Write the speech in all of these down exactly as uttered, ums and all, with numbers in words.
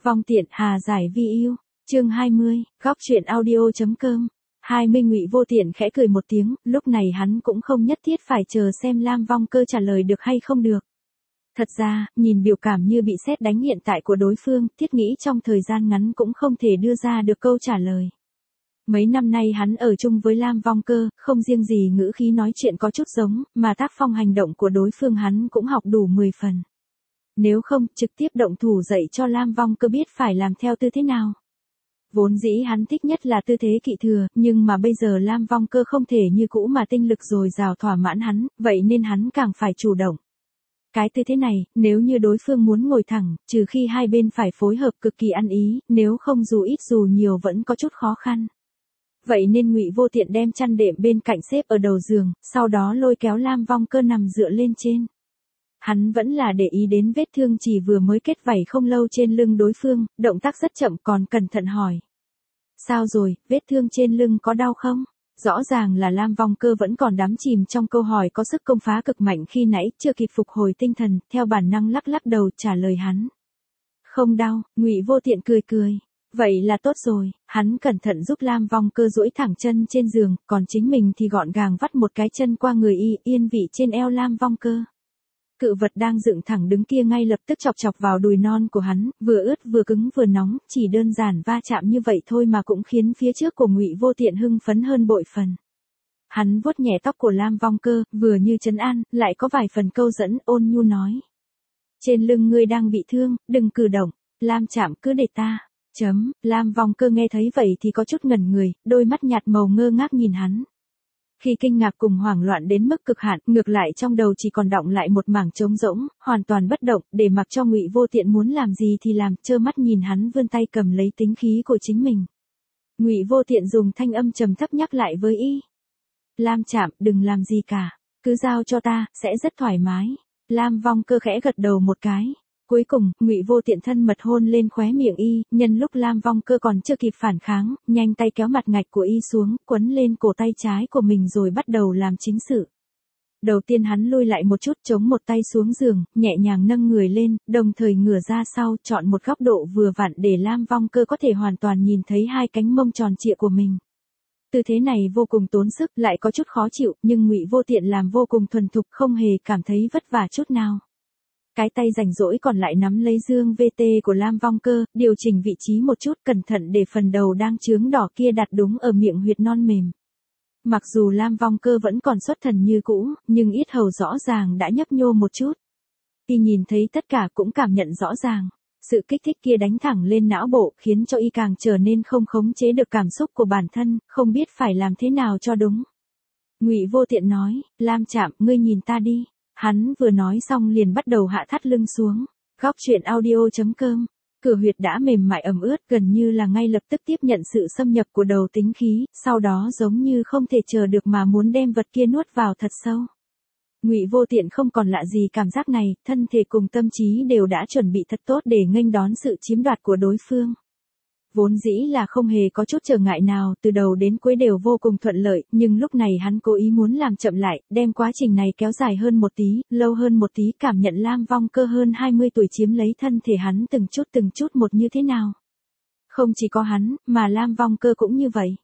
Vong tiện hà giải vi yêu. Chương hai mươi, góc truyện audio.com. hai mươi Ngụy Vô Tiện khẽ cười một tiếng, lúc này hắn cũng không nhất thiết phải chờ xem Lam Vong Cơ trả lời được hay không được. Thật ra, nhìn biểu cảm như bị sét đánh hiện tại của đối phương, thiết nghĩ trong thời gian ngắn cũng không thể đưa ra được câu trả lời. Mấy năm nay hắn ở chung với Lam Vong Cơ, không riêng gì ngữ khí nói chuyện có chút giống, mà tác phong hành động của đối phương hắn cũng học đủ mười phần. Nếu không, trực tiếp động thủ dạy cho Lam Vong Cơ biết phải làm theo tư thế nào. Vốn dĩ hắn thích nhất là tư thế kỵ thừa, nhưng mà bây giờ Lam Vong Cơ không thể như cũ mà tinh lực dồi dào thỏa mãn hắn, vậy nên hắn càng phải chủ động. Cái tư thế này, nếu như đối phương muốn ngồi thẳng, trừ khi hai bên phải phối hợp cực kỳ ăn ý, nếu không dù ít dù nhiều vẫn có chút khó khăn. Vậy nên Ngụy Vô Tiện đem chăn đệm bên cạnh xếp ở đầu giường, sau đó lôi kéo Lam Vong Cơ nằm dựa lên trên. Hắn vẫn là để ý đến vết thương chỉ vừa mới kết vảy không lâu trên lưng đối phương, động tác rất chậm còn cẩn thận hỏi. Sao rồi, vết thương trên lưng có đau không? Rõ ràng là Lam Vong Cơ vẫn còn đắm chìm trong câu hỏi có sức công phá cực mạnh khi nãy, chưa kịp phục hồi tinh thần, theo bản năng lắc lắc đầu trả lời hắn. Không đau, Ngụy Vô Tiện cười cười. Vậy là tốt rồi, hắn cẩn thận giúp Lam Vong Cơ duỗi thẳng chân trên giường, còn chính mình thì gọn gàng vắt một cái chân qua người y, yên vị trên eo Lam Vong Cơ. Cự vật đang dựng thẳng đứng kia ngay lập tức chọc chọc vào đùi non của hắn, vừa ướt vừa cứng vừa nóng, chỉ đơn giản va chạm như vậy thôi mà cũng khiến phía trước của Ngụy Vô Tiện hưng phấn hơn bội phần. Hắn vuốt nhẹ tóc của Lam Vong Cơ, vừa như trấn an, lại có vài phần câu dẫn, ôn nhu nói. Trên lưng ngươi đang bị thương, đừng cử động, Lam chạm cứ để ta. Chấm, Lam Vong Cơ nghe thấy vậy thì có chút ngẩn người, đôi mắt nhạt màu ngơ ngác nhìn hắn. Khi kinh ngạc cùng hoảng loạn đến mức cực hạn, ngược lại trong đầu chỉ còn đọng lại một mảng trống rỗng, hoàn toàn bất động, để mặc cho Ngụy Vô Tiện muốn làm gì thì làm, trơ mắt nhìn hắn vươn tay cầm lấy tính khí của chính mình. Ngụy Vô Tiện dùng thanh âm trầm thấp nhắc lại với y. Lam chạm, đừng làm gì cả, cứ giao cho ta, sẽ rất thoải mái. Lam Vong Cơ khẽ gật đầu một cái. Cuối cùng, Ngụy Vô Tiện thân mật hôn lên khóe miệng y, nhân lúc Lam Vong Cơ còn chưa kịp phản kháng, nhanh tay kéo mặt ngạch của y xuống, quấn lên cổ tay trái của mình rồi bắt đầu làm chính sự. Đầu tiên hắn lui lại một chút, chống một tay xuống giường, nhẹ nhàng nâng người lên, đồng thời ngửa ra sau, chọn một góc độ vừa vặn để Lam Vong Cơ có thể hoàn toàn nhìn thấy hai cánh mông tròn trịa của mình. Tư thế này vô cùng tốn sức, lại có chút khó chịu, nhưng Ngụy Vô Tiện làm vô cùng thuần thục, không hề cảm thấy vất vả chút nào. Cái tay rảnh rỗi còn lại nắm lấy dương vê tê của Lam Vong Cơ, điều chỉnh vị trí một chút, cẩn thận để phần đầu đang chướng đỏ kia đặt đúng ở miệng huyệt non mềm. Mặc dù Lam Vong Cơ vẫn còn xuất thần như cũ, nhưng yết hầu rõ ràng đã nhấp nhô một chút. Y nhìn thấy tất cả cũng cảm nhận rõ ràng. Sự kích thích kia đánh thẳng lên não bộ, khiến cho y càng trở nên không khống chế được cảm xúc của bản thân, không biết phải làm thế nào cho đúng. Ngụy Vô Tiện nói, Lam chạm, ngươi nhìn ta đi. Hắn vừa nói xong liền bắt đầu hạ thắt lưng xuống. Góc truyện audio.com. Cửa huyệt đã mềm mại ẩm ướt, gần như là ngay lập tức tiếp nhận sự xâm nhập của đầu tính khí, sau đó giống như không thể chờ được mà muốn đem vật kia nuốt vào thật sâu. Ngụy Vô Tiện không còn lạ gì cảm giác này, thân thể cùng tâm trí đều đã chuẩn bị thật tốt để nghênh đón sự chiếm đoạt của đối phương. Vốn dĩ là không hề có chút trở ngại nào, từ đầu đến cuối đều vô cùng thuận lợi, nhưng lúc này hắn cố ý muốn làm chậm lại, đem quá trình này kéo dài hơn một tí, lâu hơn một tí, cảm nhận Lam Vong Cơ hơn hai mươi tuổi chiếm lấy thân thể hắn từng chút từng chút một như thế nào. Không chỉ có hắn, mà Lam Vong Cơ cũng như vậy.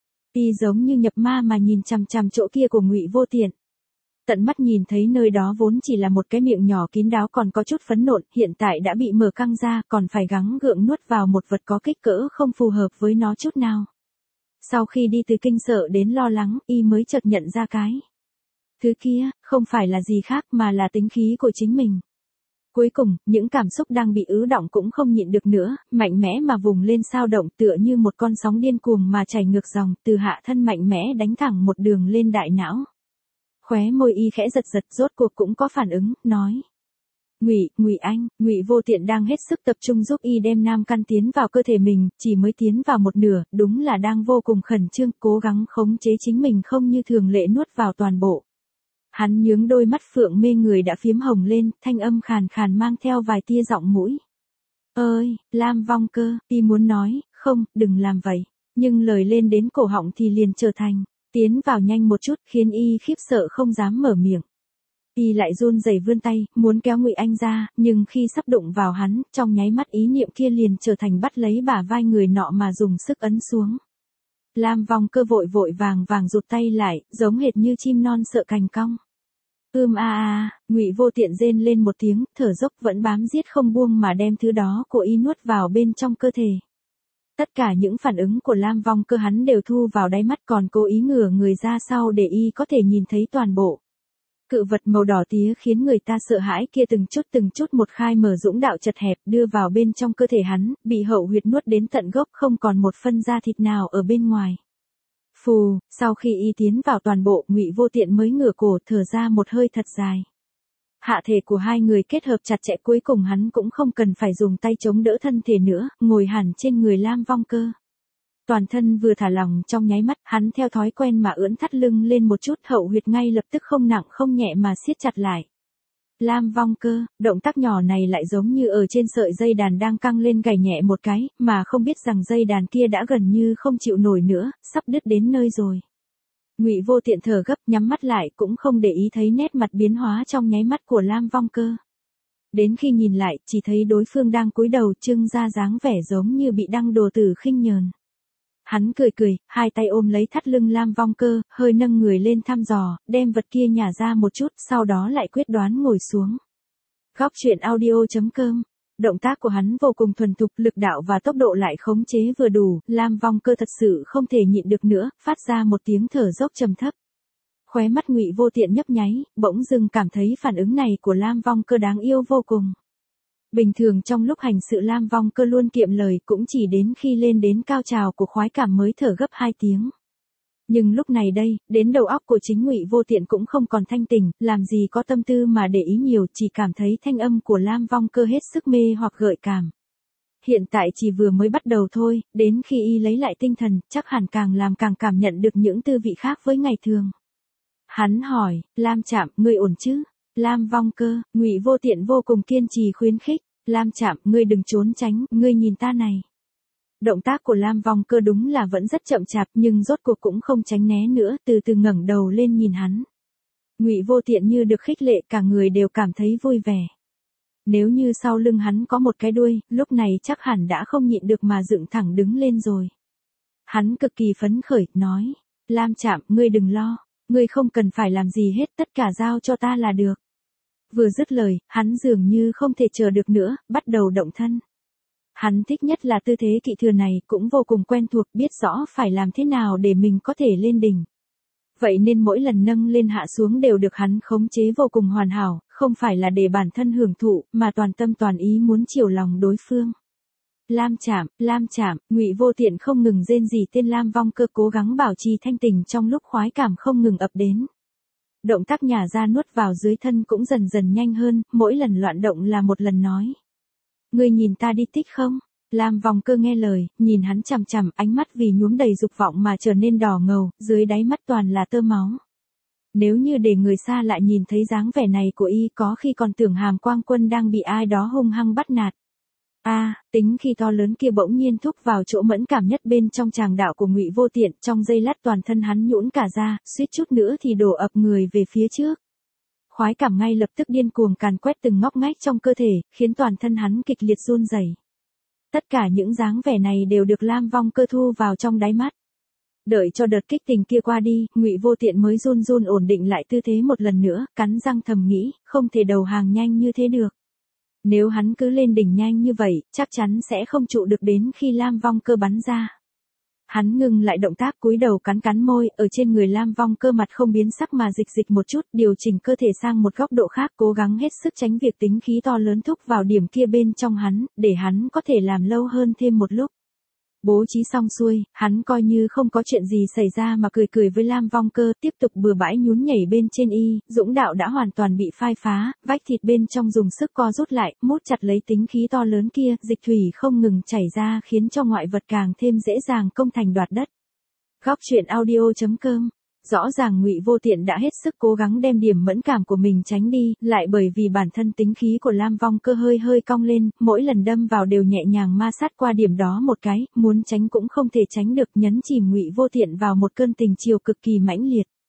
Y giống như nhập ma mà nhìn chằm chằm chỗ kia của Ngụy Vô Tiện. Tận mắt nhìn thấy nơi đó vốn chỉ là một cái miệng nhỏ kín đáo còn có chút phấn nộn, hiện tại đã bị mở căng ra, còn phải gắng gượng nuốt vào một vật có kích cỡ không phù hợp với nó chút nào. Sau khi đi từ kinh sợ đến lo lắng, y mới chợt nhận ra cái. Thứ kia, không phải là gì khác mà là tính khí của chính mình. Cuối cùng, những cảm xúc đang bị ứ đọng cũng không nhịn được nữa, mạnh mẽ mà vùng lên sao động tựa như một con sóng điên cuồng mà chảy ngược dòng, từ hạ thân mạnh mẽ đánh thẳng một đường lên đại não. Khóe môi y khẽ giật giật, rốt cuộc cũng có phản ứng, nói. Ngụy, Ngụy anh, Ngụy Vô Tiện đang hết sức tập trung giúp y đem nam căn tiến vào cơ thể mình, chỉ mới tiến vào một nửa, đúng là đang vô cùng khẩn trương, cố gắng khống chế chính mình không như thường lệ nuốt vào toàn bộ. Hắn nhướng đôi mắt phượng mê người đã phiếm hồng lên, thanh âm khàn khàn mang theo vài tia giọng mũi. Ơi, Lam Vong Cơ, y muốn nói, không, đừng làm vậy, nhưng lời lên đến cổ họng thì liền trở thành. Tiến vào nhanh một chút khiến y khiếp sợ không dám mở miệng. Y lại run rẩy vươn tay, muốn kéo Ngụy Anh ra, nhưng khi sắp đụng vào hắn, trong nháy mắt ý niệm kia liền trở thành bắt lấy bả vai người nọ mà dùng sức ấn xuống. Lam Vong Cơ vội vội vàng vàng rụt tay lại, giống hệt như chim non sợ cành cong. Ưm a a, Ngụy Vô Tiện rên lên một tiếng, thở dốc vẫn bám giết không buông mà đem thứ đó của y nuốt vào bên trong cơ thể. Tất cả những phản ứng của Lam Vong Cơ hắn đều thu vào đáy mắt, còn cố ý ngửa người ra sau để y có thể nhìn thấy toàn bộ. Cự vật màu đỏ tía khiến người ta sợ hãi kia từng chút từng chút một khai mở dũng đạo chật hẹp đưa vào bên trong cơ thể hắn, bị hậu huyệt nuốt đến tận gốc không còn một phân da thịt nào ở bên ngoài. Phù, sau khi y tiến vào toàn bộ, Ngụy Vô Tiện mới ngửa cổ thở ra một hơi thật dài. Hạ thể của hai người kết hợp chặt chẽ, cuối cùng hắn cũng không cần phải dùng tay chống đỡ thân thể nữa, ngồi hẳn trên người Lam Vong Cơ. Toàn thân vừa thả lỏng trong nháy mắt, hắn theo thói quen mà ưỡn thắt lưng lên một chút, hậu huyệt ngay lập tức không nặng không nhẹ mà siết chặt lại. Lam Vong Cơ, động tác nhỏ này lại giống như ở trên sợi dây đàn đang căng lên gảy nhẹ một cái, mà không biết rằng dây đàn kia đã gần như không chịu nổi nữa, sắp đứt đến nơi rồi. Ngụy Vô Tiện thở gấp, nhắm mắt lại, cũng không để ý thấy nét mặt biến hóa trong nháy mắt của Lam Vong Cơ. Đến khi nhìn lại, chỉ thấy đối phương đang cúi đầu trưng ra dáng vẻ giống như bị đăng đồ tử khinh nhờn. Hắn cười cười, hai tay ôm lấy thắt lưng Lam Vong Cơ, hơi nâng người lên thăm dò, đem vật kia nhả ra một chút, sau đó lại quyết đoán ngồi xuống. Góc truyện audio chấm com. Động tác của hắn vô cùng thuần thục, lực đạo và tốc độ lại khống chế vừa đủ, Lam Vong Cơ thật sự không thể nhịn được nữa, phát ra một tiếng thở dốc trầm thấp. Khóe mắt Ngụy Vô Tiện nhấp nháy, bỗng dưng cảm thấy phản ứng này của Lam Vong Cơ đáng yêu vô cùng. Bình thường trong lúc hành sự Lam Vong Cơ luôn kiệm lời, cũng chỉ đến khi lên đến cao trào của khoái cảm mới thở gấp hai tiếng. Nhưng lúc này đây, đến đầu óc của chính Ngụy Vô Tiện cũng không còn thanh tỉnh, làm gì có tâm tư mà để ý nhiều, chỉ cảm thấy thanh âm của Lam Vong Cơ hết sức mê hoặc gợi cảm. Hiện tại chỉ vừa mới bắt đầu thôi, đến khi y lấy lại tinh thần, chắc hẳn càng làm càng cảm nhận được những tư vị khác với ngày thường. Hắn hỏi, Lam Trạm, ngươi ổn chứ? Lam Vong Cơ, Ngụy Vô Tiện vô cùng kiên trì khuyến khích, Lam Trạm, ngươi đừng trốn tránh, ngươi nhìn ta này. Động tác của Lam Vong Cơ đúng là vẫn rất chậm chạp, nhưng rốt cuộc cũng không tránh né nữa, từ từ ngẩng đầu lên nhìn hắn. Ngụy Vô Tiện như được khích lệ, cả người đều cảm thấy vui vẻ. Nếu như sau lưng hắn có một cái đuôi, lúc này chắc hẳn đã không nhịn được mà dựng thẳng đứng lên rồi. Hắn cực kỳ phấn khởi, nói, Lam Trạm, ngươi đừng lo, ngươi không cần phải làm gì hết, tất cả giao cho ta là được. Vừa dứt lời, hắn dường như không thể chờ được nữa, bắt đầu động thân. Hắn thích nhất là tư thế kỵ thừa này, cũng vô cùng quen thuộc, biết rõ phải làm thế nào để mình có thể lên đỉnh. Vậy nên mỗi lần nâng lên hạ xuống đều được hắn khống chế vô cùng hoàn hảo, không phải là để bản thân hưởng thụ, mà toàn tâm toàn ý muốn chiều lòng đối phương. Lam Trạm, Lam Trạm, Ngụy Vô Tiện không ngừng rên rỉ tên Lam Vong Cơ, cố gắng bảo trì thanh tình trong lúc khoái cảm không ngừng ập đến. Động tác nhả ra nuốt vào dưới thân cũng dần dần nhanh hơn, mỗi lần loạn động là một lần nói. Ngươi nhìn ta đi tích không? Lam Vong Cơ nghe lời, nhìn hắn chằm chằm, ánh mắt vì nhuốm đầy dục vọng mà trở nên đỏ ngầu, dưới đáy mắt toàn là tơ máu. Nếu như để người xa lại nhìn thấy dáng vẻ này của y, có khi còn tưởng Hàm Quang Quân đang bị ai đó hung hăng bắt nạt. A, à, tính khi to lớn kia bỗng nhiên thúc vào chỗ mẫn cảm nhất bên trong tràng đạo của Ngụy Vô Tiện, trong giây lát toàn thân hắn nhũn cả ra, suýt chút nữa thì đổ ập người về phía trước. Khoái cảm ngay lập tức điên cuồng càn quét từng ngóc ngách trong cơ thể, khiến toàn thân hắn kịch liệt run rẩy. Tất cả những dáng vẻ này đều được Lam Vong Cơ thu vào trong đáy mắt. Đợi cho đợt kích tình kia qua đi, Ngụy Vô Tiện mới run run ổn định lại tư thế một lần nữa, cắn răng thầm nghĩ, không thể đầu hàng nhanh như thế được. Nếu hắn cứ lên đỉnh nhanh như vậy, chắc chắn sẽ không trụ được đến khi Lam Vong Cơ bắn ra. Hắn ngừng lại động tác, cúi đầu cắn cắn môi, ở trên người Lam Vong Cơ mặt không biến sắc mà dịch dịch một chút, điều chỉnh cơ thể sang một góc độ khác, cố gắng hết sức tránh việc tính khí to lớn thúc vào điểm kia bên trong hắn, để hắn có thể làm lâu hơn thêm một lúc. Bố trí xong xuôi, hắn coi như không có chuyện gì xảy ra mà cười cười với Lam Vong Cơ, tiếp tục bừa bãi nhún nhảy bên trên y, dũng đạo đã hoàn toàn bị phai phá, vách thịt bên trong dùng sức co rút lại, mút chặt lấy tính khí to lớn kia, dịch thủy không ngừng chảy ra khiến cho ngoại vật càng thêm dễ dàng công thành đoạt đất. Góc truyện audio chấm com. Rõ ràng Ngụy Vô Tiện đã hết sức cố gắng đem điểm mẫn cảm của mình tránh đi, lại bởi vì bản thân tính khí của Lam Vong Cơ hơi hơi cong lên, mỗi lần đâm vào đều nhẹ nhàng ma sát qua điểm đó một cái, muốn tránh cũng không thể tránh được, nhấn chìm Ngụy Vô Tiện vào một cơn tình chiều cực kỳ mãnh liệt.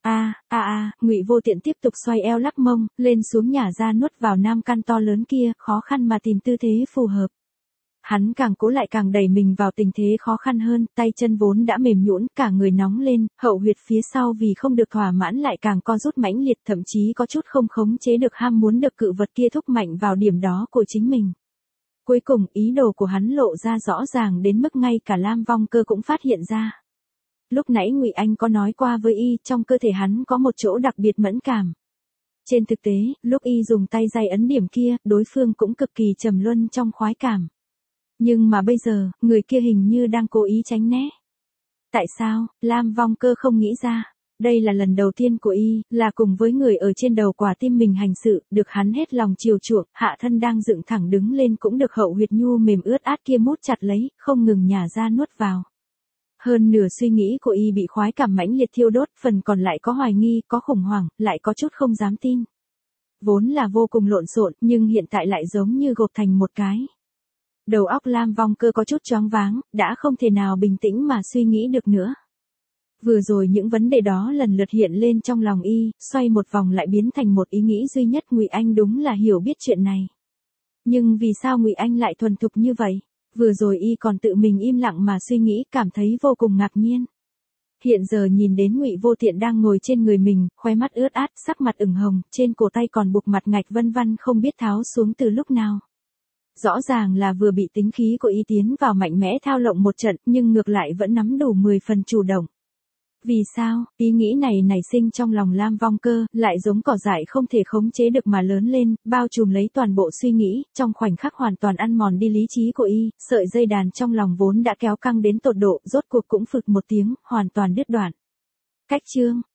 A, a a, Ngụy Vô Tiện tiếp tục xoay eo lắc mông, lên xuống nhả ra nuốt vào nam căn to lớn kia, khó khăn mà tìm tư thế phù hợp. Hắn càng cố lại càng đẩy mình vào tình thế khó khăn hơn, tay chân vốn đã mềm nhũn, cả người nóng lên, hậu huyệt phía sau vì không được thỏa mãn lại càng co rút mãnh liệt, thậm chí có chút không khống chế được ham muốn được cự vật kia thúc mạnh vào điểm đó của chính mình. Cuối cùng, ý đồ của hắn lộ ra rõ ràng đến mức ngay cả Lam Vong Cơ cũng phát hiện ra. Lúc nãy Ngụy Anh có nói qua với y, trong cơ thể hắn có một chỗ đặc biệt mẫn cảm. Trên thực tế, lúc y dùng tay day ấn điểm kia, đối phương cũng cực kỳ trầm luân trong khoái cảm. Nhưng mà bây giờ, người kia hình như đang cố ý tránh né. Tại sao, Lam Vong Cơ không nghĩ ra. Đây là lần đầu tiên của y, là cùng với người ở trên đầu quả tim mình hành sự, được hắn hết lòng chiều chuộng, hạ thân đang dựng thẳng đứng lên cũng được hậu huyệt nhu mềm ướt át kia mút chặt lấy, không ngừng nhả ra nuốt vào. Hơn nửa suy nghĩ của y bị khoái cảm mãnh liệt thiêu đốt, phần còn lại có hoài nghi, có khủng hoảng, lại có chút không dám tin. Vốn là vô cùng lộn xộn, nhưng hiện tại lại giống như gộp thành một cái. Đầu óc Lam Vong Cơ có chút choáng váng, đã không thể nào bình tĩnh mà suy nghĩ được nữa. Vừa rồi những vấn đề đó lần lượt hiện lên trong lòng y, xoay một vòng lại biến thành một ý nghĩ duy nhất. Ngụy Anh đúng là hiểu biết chuyện này. Nhưng vì sao Ngụy Anh lại thuần thục như vậy? Vừa rồi y còn tự mình im lặng mà suy nghĩ, cảm thấy vô cùng ngạc nhiên. Hiện giờ nhìn đến Ngụy Vô Tiện đang ngồi trên người mình, khóe mắt ướt át, sắc mặt ửng hồng, trên cổ tay còn buộc mặt ngạch vân vân không biết tháo xuống từ lúc nào. Rõ ràng là vừa bị tính khí của y tiến vào mạnh mẽ thao lộng một trận, nhưng ngược lại vẫn nắm đủ mười phần chủ động. Vì sao, ý nghĩ này nảy sinh trong lòng Lam Vong Cơ, lại giống cỏ dại không thể khống chế được mà lớn lên, bao trùm lấy toàn bộ suy nghĩ, trong khoảnh khắc hoàn toàn ăn mòn đi lý trí của y, sợi dây đàn trong lòng vốn đã kéo căng đến tột độ, rốt cuộc cũng phực một tiếng, hoàn toàn đứt đoạn. Cách chương